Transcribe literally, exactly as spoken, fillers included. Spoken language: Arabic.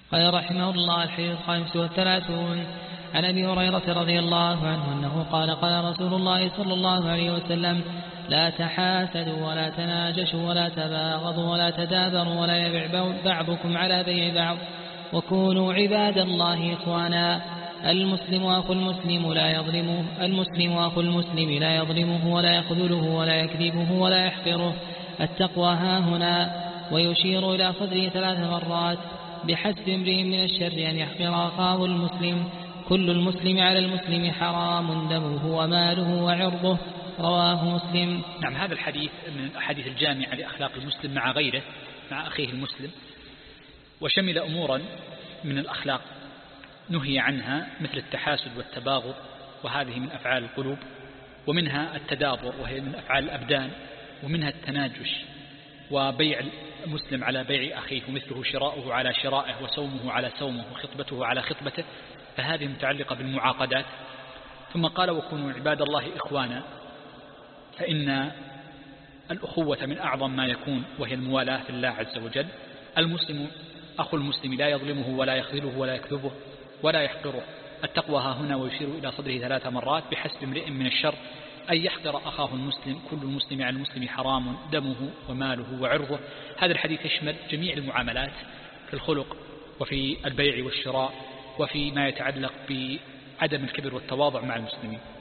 قال رحمه الله: الحديث الخامس والثلاثون عن أبي هريرة رضي الله عنه أنه قال: قال رسول الله صلى الله عليه وسلم: لا تحاسدوا ولا تناجشوا ولا تباغضوا ولا تدابروا ولا يبع بعضكم على بيع بعض، وكونوا عباد الله إخوانا. المسلم أخو المسلم لا يظلمه المسلم أخو المسلم لا يظلمه ولا يخذله ولا يكذبه ولا يحقره. التقوى ها هنا. ويشير إلى صدره ثلاث مرات: بحسب امرئ من الشر أن يحقر أخاه المسلم. كل المسلم على المسلم حرام دمه وماله وعرضه. رواه مسلم. نعم، هذا الحديث من الأحاديث الجامعة لأخلاق المسلم مع غيره، مع أخيه المسلم، وشمل أمورا من الأخلاق نهي عنها مثل التحاسد والتباغض، وهذه من أفعال القلوب، ومنها التدابر وهي من أفعال الأبدان، ومنها التناجش وبيع المسلم على بيع أخيه، ومثله شراؤه على شرائه وسومه على سومه وخطبته على خطبته، فهذه متعلقة بالمعاقدات. ثم قال: وكونوا عباد الله إخوانا، فإن الأخوة من أعظم ما يكون، وهي الموالاة في الله عز وجل. المسلم أخو المسلم لا يظلمه ولا يخذله ولا يكذبه ولا يحقره. التقوى ها هنا. ويشير إلى صدره ثلاث مرات: بحسب امرئ من الشر أن يحقر أخاه المسلم. كل المسلم على المسلم حرام دمه وماله وعرضه. هذا الحديث يشمل جميع المعاملات في الخلق وفي البيع والشراء وفي ما يتعلق بعدم الكبر والتواضع مع المسلمين.